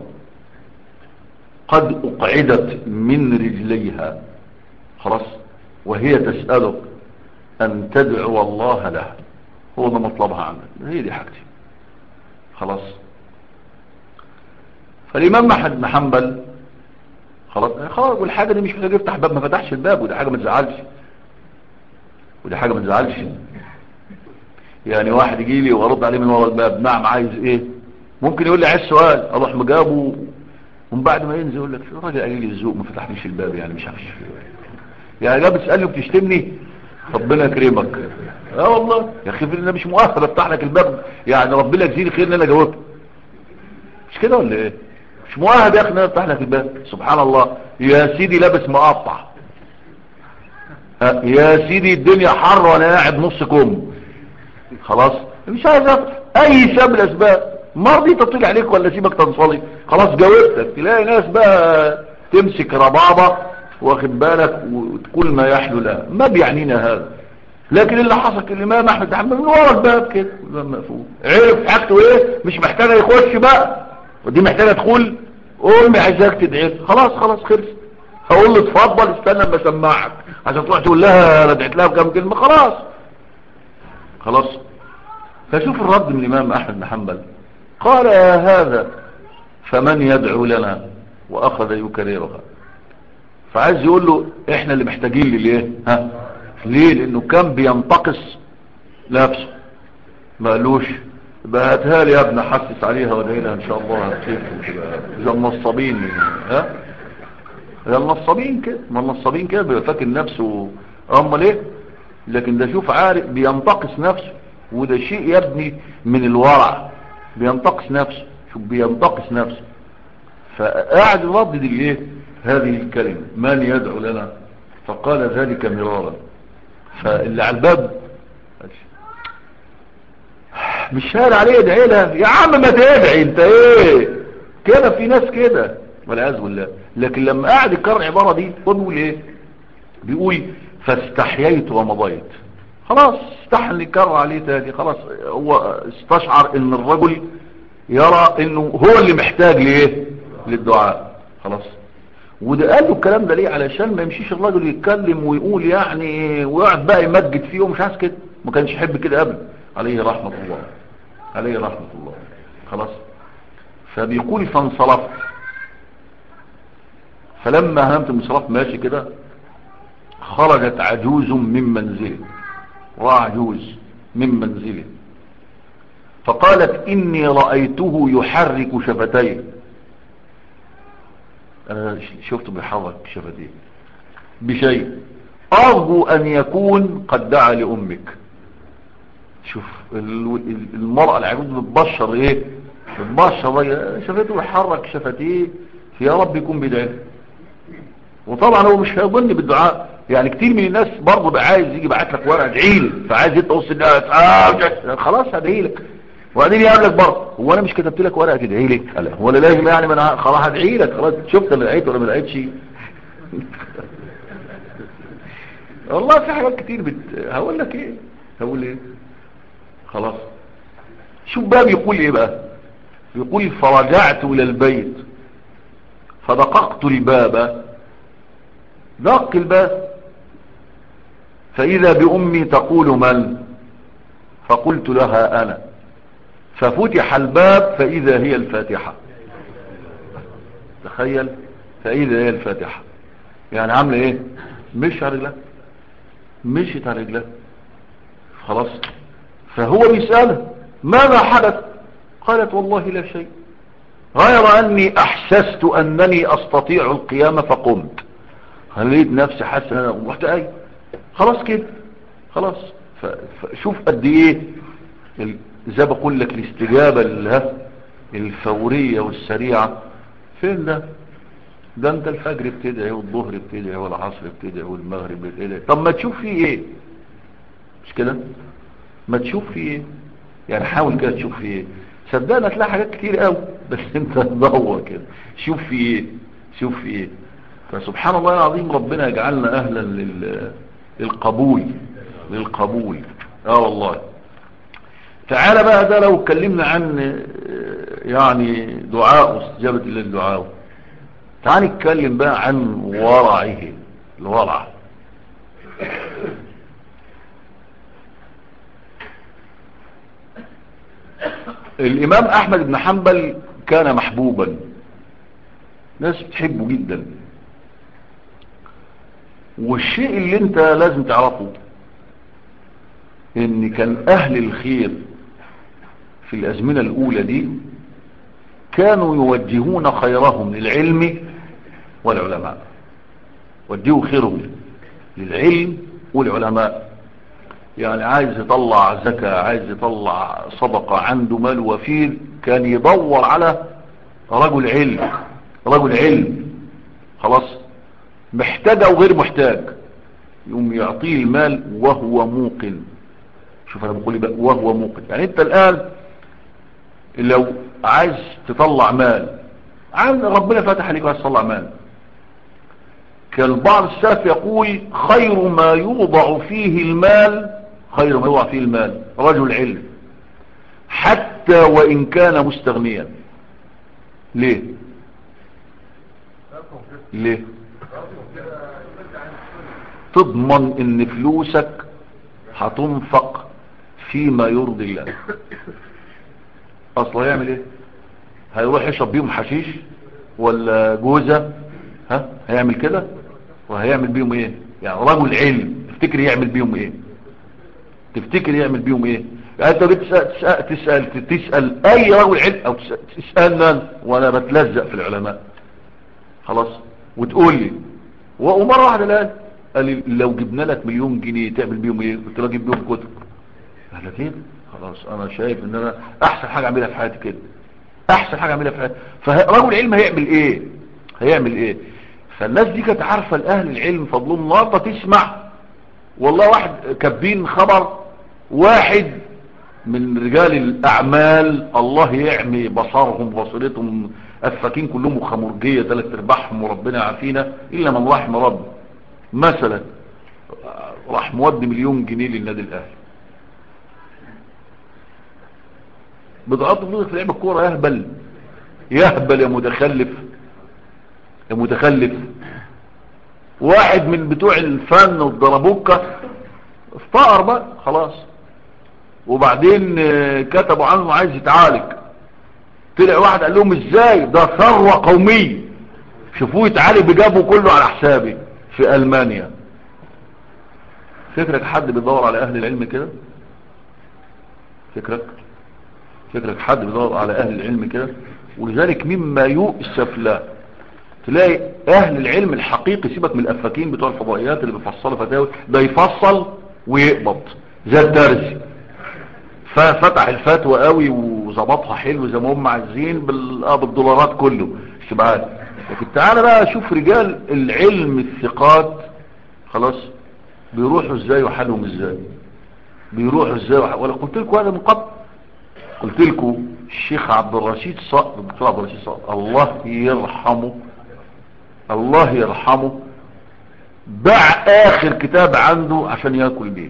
قد أقعدت من رجليها، خلاص، وهي تسألك أن تدعو الله لها، هو ده مطلبها عنك، هي دي حاجتي، خلاص. فالإمام أحمد بن حنبل خلاص والحاجة دي مش محتاج يفتح باب، ما فتحش الباب، وده حاجة ما تزعلش، ودي حاجة ما تزعلش. يعني واحد يجي لي وارد عليه من ورا الباب، نعم عايز ايه؟ ممكن يقول لي عايز سؤال، اروح مجابه، ومن بعد ما ينزل يقول لك في راجل قليل الذوق ما فتحليش الباب، يعني مش عارف يعني جاب تسالني وبتشتمني، ربنا يكرمك. اه والله يا اخي انا مش مؤهل افتح لك الباب، يعني ربنا يجزيني خير ان انا جاوبت، مش كده ولا ايه؟ مش مؤهل يا اخي ان انا افتح لك الباب. سبحان الله، يا سيدي لابس مقطع، يا سيدي الدنيا حر وانا قاعد نص كم، خلاص مش عايز افتح اي سبب الاسباب، مرضي تطلع عليك ولا سيبك تنصلي، خلاص جاوبتك. تلاقي ناس بقى تمسك ربابة واخد بالك وتقول ما يحلو لها، ما بيعنينا هذا. لكن اللي حصل الامام احمد بن حنبل من ورا الباب كده، الباب مقفول، عرف حاجته ايه، مش محتاجه يخش بقى، ودي محتاجه تدخل. امي عايزاك تدعي، خلاص خلص. هقول له اتفضل استنى اما اسمعك، عشان تروح تقول لها انا دعيت لها بكام كلمه، خلاص. فشوف الرد من الامام احمد بن حنبل، قال يا هذا فمن يدعو لنا، واخذ يكررها. فعايز يقول له احنا اللي محتاجين ليه، ليه؟ لانه كان بينتقص نفسه، ما قالوش بقى هاتها لي يا ابن حسس عليها وادعي لها ان شاء الله هتخف، زي النصابين، زي النصابين كده، ما النصابين كده بيبقى فاكر نفسه، امال ايه؟ لكن ده شوف عارف بينتقص نفسه، وده شيء يا ابني من الورع، بينتقص نفسه، شوف بينتقص نفسه. فقاعد يردد الايه هذه الكلمة، من يدعو لنا، فقال ذلك مرارا. فاللي على الباب مش شايل عليه ادعي لها، يا عم ما تدعي انت ايه كده، في ناس كده والعياذ بالله. لكن لما قاعد يكرر العبارة دي بيقول ايه؟ بيقول فاستحييت ومضيت، خلاص استحى اللي يكرر عليه تاني، خلاص هو استشعر ان الرجل يرى انه هو اللي محتاج ليه للدعاء، خلاص. وده قال له الكلام ده ليه؟ علشان ما يمشيش الرجل يتكلم ويقول يعني ويقعد بقى يمجد فيه، ومش عايز كده، ما كانش يحب كده ابدا، عليه رحمة الله، عليه رحمة الله، خلاص. فبيقول فانصرفت، فلما همت المنصرف ماشي كده، خرجت عجوز من منزله، وعجوز من منزله، فقالت إني رأيته يحرك شفتيه، أنا شفته بيحرك شفتيه بشيء، أرجو أن يكون قد دعا لأمك. شوف المرأة العجوز بتبشر إيه؟ بتبشر شفته يحرك شفتيه، يا رب يكون بدعي. وطبعا هو مش هيظن بالدعاء، يعني كتير من الناس برضه بقى عايز يجي بعت لك ورقه ادعي لي، فعايز يتوصل الناس خلاص هدعي لك، وبعدين يقابلك برضه، هو انا مش كتبت لك ورقه تدعي لي؟ هو انا لازم يعني ما انا خلاص هدعي لك، خلاص شفت اللي لقيت ولا ما لقيتش. والله في حاجات كتير هقول لك ايه، هقول ايه، خلاص. شوف بقى بيقول ايه بقى، بيقول فرجعت الى البيت فدققت الباب، دق الباب، فإذا بأمي تقول من؟ فقلت لها أنا، ففتح الباب فإذا هي الفاتحة، تخيل، فإذا هي الفاتحة، يعني عاملة ايه؟ مش على رجلها، مشيت على رجلها، خلاص. فهو بيسألها ماذا حدث؟ قالت والله لا شيء، غير أني أحسست أنني أستطيع القيامة فقمت، خليت نفسي حاسس أن أنا رحت أي، خلاص كده، خلاص. فشوف قد ايه زي بقول لك الاستجابة الفورية والسريعة، فين ده انت الفجر بتدعي والظهر بتدعي والعصر بتدعي والمغرب بتدعي، طب ما تشوف فيه ايه، مش كده؟ ما تشوف فيه ايه، يعني حاول كده تشوف فيه ايه، صدقنا تلاقي حاجات كتير قوي، بس انت تدور كده شوف فيه ايه، شوف فيه ايه. فسبحان الله العظيم، ربنا يجعلنا اهلا للقبول، للقبول. والله. تعالى بقى، ده لو اتكلمنا عن يعني دعاء واستجابة للدعاء. تعال نتكلم بقى عن ورعه. الورع، الامام احمد بن حنبل كان محبوبا، ناس بتحبه جدا. والشيء اللي انت لازم تعرفه ان كان اهل الخير في الازمنة الاولى دي كانوا يوجهون خيرهم للعلم والعلماء، وجهوا خيرهم للعلم والعلماء. يعني عايز يطلع زكاة، عايز يطلع صدقة، عنده مال وفير، كان يدور على رجل علم. رجل علم خلاص، محتاج او غير محتاج، يقوم يعطيه المال وهو موقن. شوف انا بقول بقى وهو موقن. يعني انت الان لو عايز تطلع مال، عن ربنا فتح عليك وعايز تطلع مال، كان بعض السلف يقول خير ما يوضع فيه المال، خير ما يوضع فيه المال رجل علم، حتى وإن كان مستغنيا. ليه؟ ليه؟ تضمن ان فلوسك هتنفق فيما يرضي الله. اصلا هيعمل ايه؟ هيروح يشرب بيهم حشيش ولا جوزة؟ ها هيعمل كده؟ وهيعمل بيهم ايه؟ يعني رجل علم تفتكر يعمل بيهم ايه؟ تفتكر يعمل بيهم ايه؟ يعني انت تسأل اي رجل علم، او تسألنا وانا بتلزق في العلماء خلاص، وتقول لي ومرة واحدة الان قال لي لو جبنا لك مليون جنيه تعمل بيهم ايه؟ قلت له اجيب بيهم كتب. قال لك ايه؟ خلاص انا شايف ان انا احسن حاجة اعملها في حياتي كده، احسن حاجة اعملها في حياتي. فرجل علم هيعمل ايه؟ هيعمل ايه؟ فالناس دي كانت عارفة الاهل العلم فضلهم. النهارده تسمع والله واحد كاتبين خبر، واحد من رجال الاعمال الله يعمي بصرهم وبصيرتهم، افاكين كلهم وخمرجيه 3/4 وربنا يعافينا الا من رحم رب، مثلا راح مودي مليون جنيه للنادي الاهلي بضغط فلوس في لعب الكوره. يهبل يهبل يا متخلف، يا متخلف. واحد من بتوع الفن والضربوكه افتقر بقى خلاص، وبعدين كتبوا عنه عايز يتعالج. طلع واحد قال لهم ازاي ده ثروة قومية، شوفوه يتعالج بجابه كله على حسابي في ألمانيا. فكرك حد بيدور على اهل العلم كده؟ فكرك حد بيدور على اهل العلم كده؟ ولذلك مما يؤسف له تلاقي اهل العلم الحقيقي، سيبك من الافاكين بتوع الفضائيات اللي بيفصلوا فتاوي، ده يفصل ويقبض زي الدرس، ففتح الفتوى قوي وظبطها حلو زي ما هم عايزين بالدولارات كله اشتباهات. لكن تعالى بقى شوف رجال العلم الثقات خلاص بيروحوا ازاي وحالهم ازاي، بيروحوا ازاي ولا قلت لكم هذا من قبل؟ قلت لكم الشيخ عبد الرشيد صقر، الدكتور عبد الرشيد صقر الله يرحمه، الله يرحمه، باع اخر كتاب عنده عشان ياكل بيه.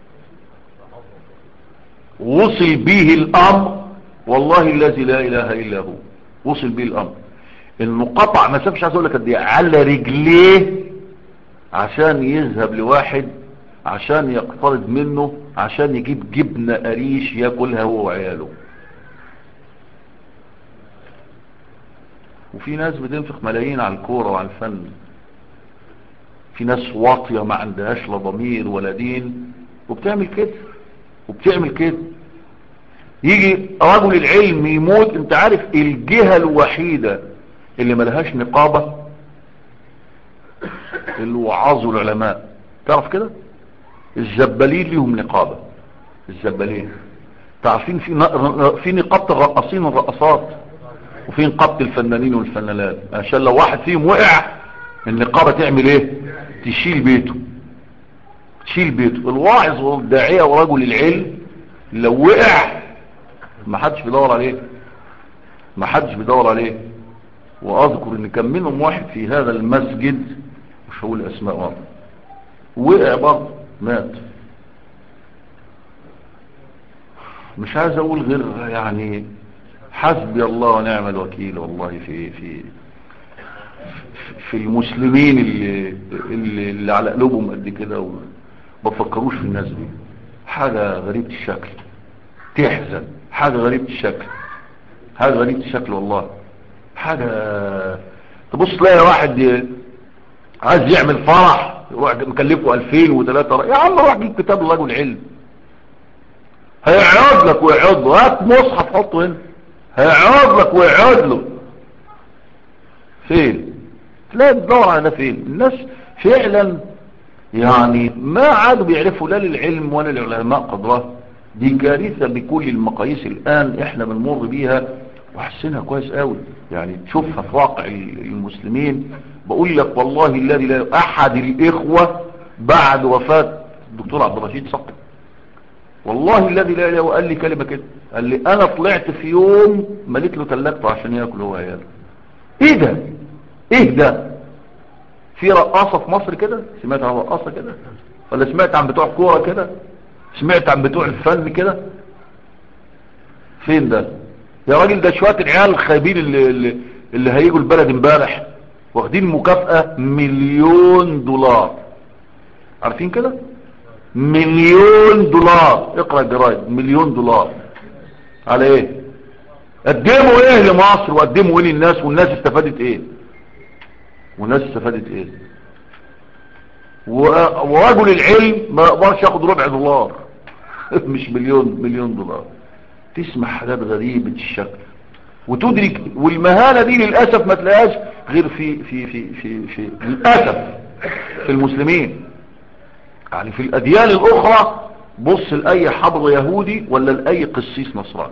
وصل به الامر والله الذي لا اله الا هو، وصل به الامر انه قطع مسافه مش عايز اقول لك قد ايه على رجليه عشان يذهب لواحد عشان يقترض منه عشان يجيب جبنه قريش ياكلها هو وعياله. وفي ناس بتنفق ملايين على الكوره وعلى الفن، في ناس واطيه ما عندهاش لا ضمير ولا دين وبتعمل كده وبتعمل كده. يجي رجل العلم يموت، انت عارف الجهة الوحيدة اللي ملهاش نقابة الوعاظ والعلماء، تعرف كده؟ الزبالين ليهم نقابة، الزبالين تعرفين في نقابة الرقاصين والرقصات، وفي نقابة الفنانين والفنانات، عشان لو واحد فيهم وقع النقابة تعمل ايه؟ تشيل بيته، تشيل بيته. الواعظ والداعية ورجل العلم لو وقع ما حدش بيدور عليه، ما حدش بيدور عليه. واذكر ان كان منهم واحد في هذا المسجد مش هقول اسماء واحد وقع برضه مات. مش عايز اقول غير يعني حسبي الله ونعم الوكيل والله في المسلمين اللي على قلوبهم قد كده وما بفكروش في الناس دي. حاجة غريبة الشكل، تحزن. حاجة غريبة الشكل، حاجة غريبة الشكل والله. حاجة تبص تلاقي واحد عايز يعمل فرح يروح مكلفه 2000 و3. يا عم روح جيب كتاب الله والعلم، هيقعد لك ويقعد له. هات مصحف حطه هنا، هيقعد لك ويقعد له. فين تلاقي تدور على ده؟ فين الناس فعلا؟ يعني ما عادوا بيعرفوا لا للعلم ولا للعلماء قدره. دي كارثة بكل المقاييس الآن احنا بنمر بيها وحسنها كويس قوي. يعني تشوفها في واقع المسلمين. بقول لك والله الذي لا احد الاخوة بعد وفاة الدكتور عبد الرشيد صقر، والله الذي لا اله، وقال لي كلمة كده، قال لي انا طلعت في يوم مليت له تلاجته عشان ياكل هو عياله. ايه ده؟ ايه ده؟ في رقاصة في مصر كده؟ سمعت عن رقاصة كده؟ ولا سمعت عن بتوع كورة كده؟ سمعت عن بتوع الفن كده؟ فين ده يا راجل؟ ده شوية العيال الخايبين اللي هيجوا البلد امبارح واخدين مكافأة $1,000,000. عارفين كده؟ $1,000,000. اقرأ الجرايد. $1,000,000 على ايه؟ قدموا ايه لمصر وقدموا ايه للناس؟ والناس استفادت ايه؟ والناس استفادت ايه؟ ورجل العلم ما يقدرش ياخد $0.25 مش $1,000,000. تسمع حاجات غريبة الشكل وتدرك. والمهانة دي للأسف ما تلاقيهاش غير في للأسف في المسلمين. يعني في الأديان الأخرى بص لأي حبر يهودي ولا لأي قسيس نصراني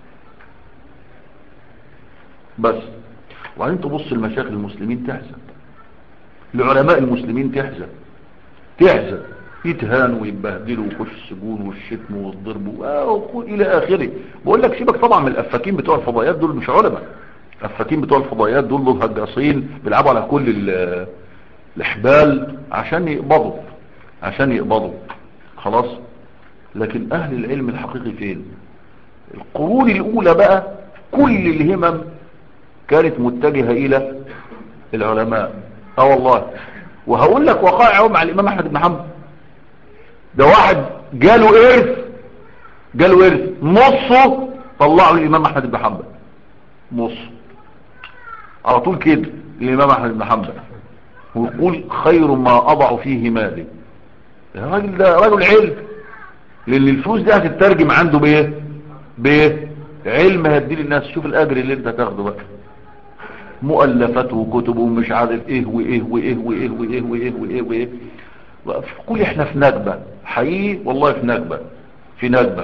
بس. وبعدين تبص لمشايخ المسلمين تحزن، لعلماء المسلمين تحزن. يتهانوا ويتبهدلوا ويخش السجون والشتم والضرب الى اخره. بقول لك سيبك طبعا من الافاكين بتوع الفضائيات دول، مش علماء. الافاكين بتوع الفضائيات دول هجاصين بيلعبوا على كل الاحبال عشان يقبضوا خلاص. لكن اهل العلم الحقيقي فين؟ القرون الاولى بقى كل الهمم كانت متجهة الى العلماء. والله. وهقول لك وقائع مع الامام احمد بن حنبل. ده واحد جاله ارث نصه طلعوا الامام احمد بن حنبل، نصه على طول كده الامام احمد بن حنبل. ويقول خير ما اضع فيه مالي. الراجل ده رجل علم، لان الفلوس دي هتترجم عنده بايه؟ علم هدي للناس. شوف الاجر اللي انت تاخده بقى، مؤلفاته وكتبه ومش عارف ايه وايه وايه وايه وايه وايه وايه وايه. كل احنا في نكبة حقيقي والله، في نكبة.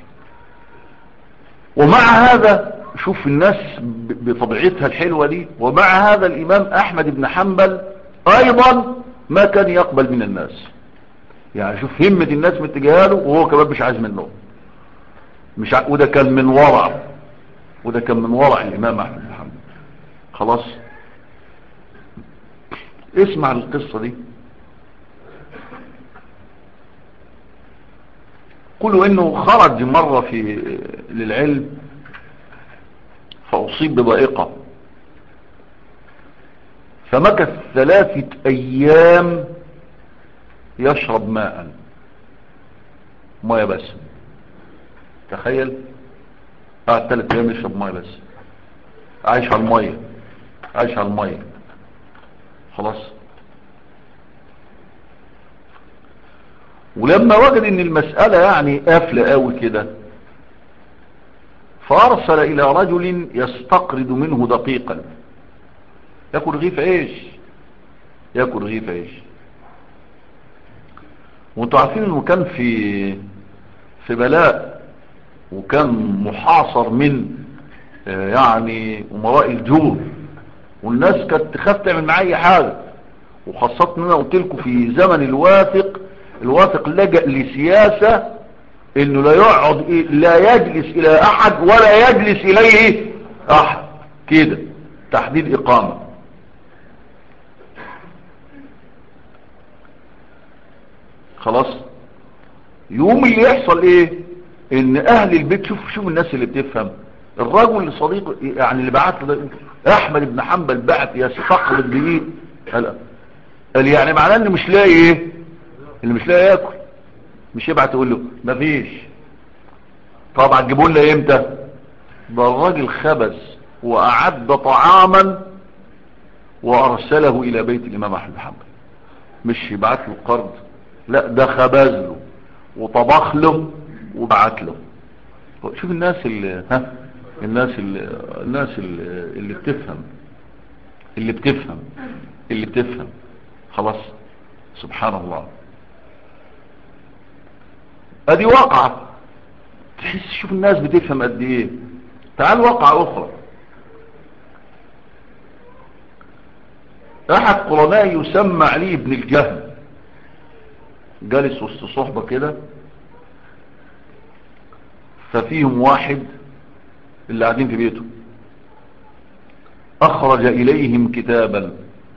ومع هذا شوف الناس بطبيعتها الحلوة دي، ومع هذا الامام احمد بن حنبل ايضا ما كان يقبل من الناس. يعني شوف همة الناس متجاهله وهو كمان مش عايز منه. وده كان من ورع الامام احمد بن حنبل. خلاص اسمع القصة دي. قولوا انه خرج مرة للعلم فاصيب بضائقة، فمكث 3 ايام يشرب مية بس. تخيل قعد 3 ايام يشرب مية بس، عايش على المية خلاص. ولما وجد ان المسألة يعني قافلة قوي كده، فارسل الى رجل يستقرض منه دقيقا ياكل رغيف عيش. وانتوا عارفين انه كان في بلاء، وكان محاصر من يعني امراء الجور، والناس كانت تخاف تعمل معاه اي حاجه. وخاصه ان انا قلت لكم في زمن الواثق لجأ لسياسه انه لا يجلس الى احد ولا يجلس اليه احد كده، تحديد اقامه. خلاص يوم اللي يحصل ايه؟ ان اهل البيت، شوف الناس اللي بتفهم، الرجل صديق يعني اللي بعت له ده احمد بن حنبل بعت يستقرض بايه؟ قال يعني معناه انه مش لاقي ايه؟ اللي مش لاقي ياكل مش يبعت يقول له مفيش. طبعا تجيبوا لنا امتى؟ ده الراجل خبز واعد طعاما وارسله الى بيت الامام احمد بن حنبل، مش يبعت له قرض، لا ده خبز له وطبخ له وبعت له. شوف الناس اللي اللي بتفهم، اللي بتفهم خلاص. سبحان الله. ادي واقعة تحس، شوف الناس بتفهم قد ايه. تعال واقعة اخرى. احد قرناء يسمى علي بن الجهم جالس وسط صحبة كده، ففيهم واحد اللي قاعدين في بيته اخرج اليهم كتاب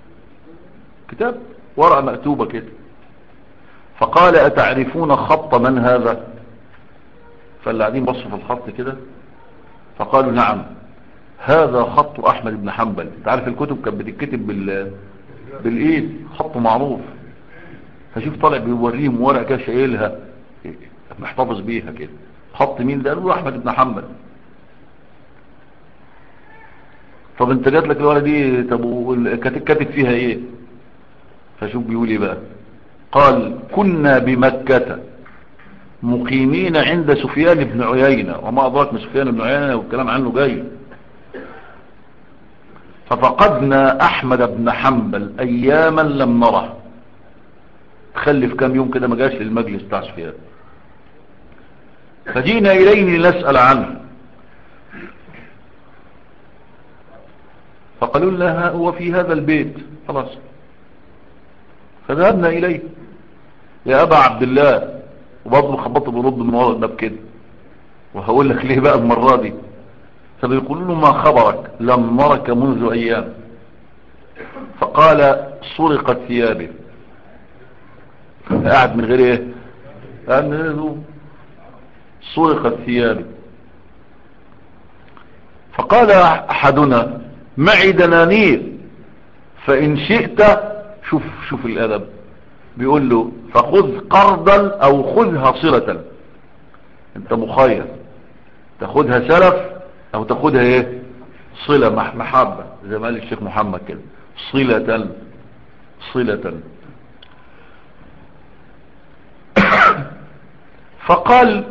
ورقة مكتوبة كده، فقال اتعرفون خط من هذا؟ فاللي قاعدين بصوا في الخط كده فقالوا نعم هذا خط احمد بن حنبل. انت عارف الكتب كانت بتتكتب بالايد، خط معروف. فشوف طالع بيوريهم ورقة كده شايلها محتفظ بيها كده، خط مين ده؟ قالوا احمد بن حنبل. طب انت جات لك الورقة دي، طب كاتب فيها ايه؟ فشوف بيقول ايه بقى. قال كنا بمكة مقيمين عند سفيان بن عيينة، وما أدراك من سفيان بن عيينة والكلام عنه جاي. ففقدنا أحمد بن حنبل أياما لم نره، تخلف كام يوم كده ما جاش للمجلس بتاع سفيان، فجينا إليه لنسأل عنه، فقالوا لنا هو في هذا البيت خلاص. فذهبنا إليه يا أبا عبد الله، وبرضه خبطه برد من وراء الباب كده، وهقول لك ليه بقى المرة دي. فبيقول له ما خبرك؟ لم نرك منذ أيام. فقال سرقت ثيابه. قاعد من غير ايه؟ قاعد من غير هدوم. سرقت ثيابه. فقال احدنا معي دنانير فان شئت، شوف الادب، بيقول له فخذ قرضا او خذها صلة، انت مخير تاخدها سلف او تاخدها ايه؟ صلة، محبة، زي ما قال الشيخ محمد كده، صلة. فقال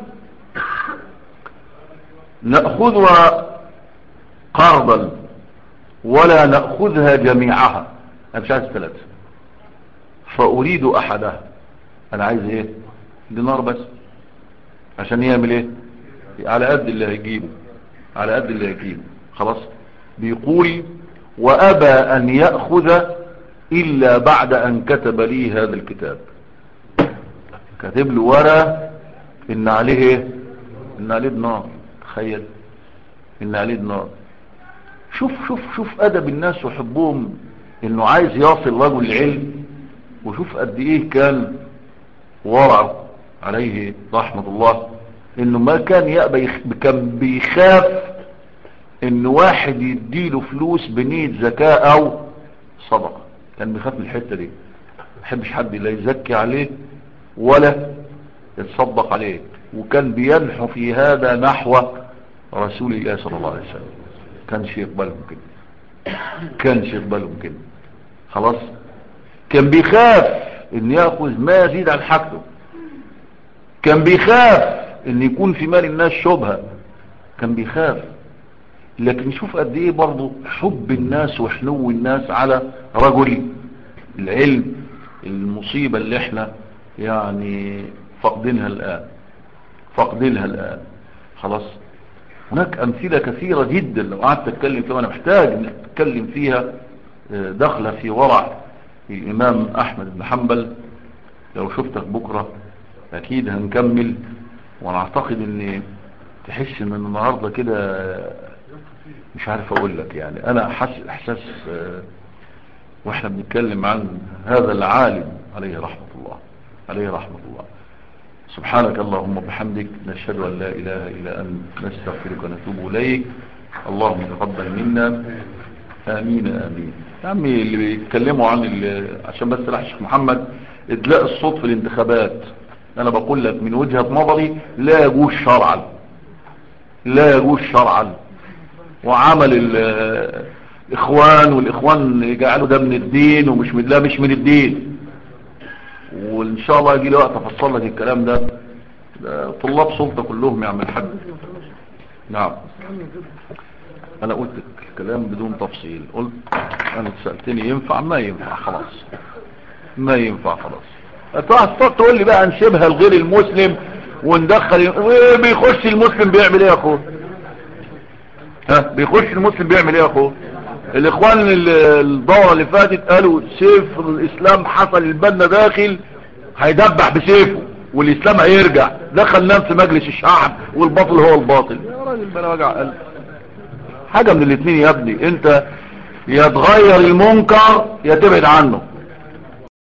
نأخذها قرضا ولا نأخذها جميعها، انا مش عايز ثلاثة، فأريد أحدها، أنا عايز إيه؟ دينار بس، عشان يعمل إيه؟ على قد اللي هيجيبه، خلاص. بيقول وأبى أن يأخذ إلا بعد أن كتب لي هذا الكتاب. كاتب له ورقة إن عليه إيه؟ إن عليه دينار. تخيل، إن عليه دينار. شوف أدب الناس وحبهم، إنه عايز يصل رجل العلم. وشوف قد إيه كان ورع عليه رحمة الله، انه ما كان يأبى، كان بيخاف ان واحد يديله فلوس بنية زكاة او صدقة، كان بيخاف من الحتة دي. ما يحبش حد لا يزكي عليه ولا يتصدق عليه، وكان بينحو في هذا نحو رسول الله صلى الله عليه وسلم. كانش يقبلهم كده، خلاص. كان بيخاف ان يأخذ ما يزيد عن حاجته، كان بيخاف ان يكون في مال الناس شبهة، كان بيخاف. لكن شوف قد ايه برضو حب الناس وحنو الناس على رجل العلم. المصيبة اللي احنا يعني فقدينها الآن، خلاص. هناك امثلة كثيرة جدا لو قعدت اتكلم فيها، وانا محتاج ان اتكلم فيها، داخلة في ورع الامام احمد بن حنبل. لو شفتك بكرة اكيد هنكمل. وانا اعتقد ان تحس ان النهاردة كده مش عارف اقول لك، يعني انا حاسس احساس واحنا بنتكلم عن هذا العالم عليه رحمة الله. سبحانك اللهم وبحمدك، نشهد أن لا إله إلا أنت، نستغفرك ونتوب إليك. اللهم تقبل منا. آمين آمين. يا عمي اللي بيتكلموا عن عشان بس راح الشيخ محمد إدلاء الصوت في الانتخابات، أنا بقول لك من وجهة نظري لا يجوز شرعا، لا يجوز شرعا. وعمل الإخوان، والإخوان يجعلوا ده من الدين ومش من، لا مش من الدين. وإن شاء الله يجي لي وقت أفصل لك الكلام ده طلاب سلطة كلهم يعمل الحاج. نعم انا قلت الكلام بدون تفصيل، قلت انا سألتني ينفع ما ينفع خلاص، ما ينفع خلاص. تقول لي بقى نسيبها الغير المسلم وندخل بيخش المسلم بيعمل ايه يا اخوه؟ ها بيخش المسلم بيعمل ايه يا اخوه؟ الاخوان الدورة اللي فاتت قالوا سيف الاسلام حصل البنا داخل هيدبح بسيفه والاسلام هيرجع، دخل نام في مجلس الشعب والباطل هو الباطل. يا راجل بلا وجع قلب، حاجة من الاثنين يا ابني، انت يا تغير المنكر يا تبعد عنه.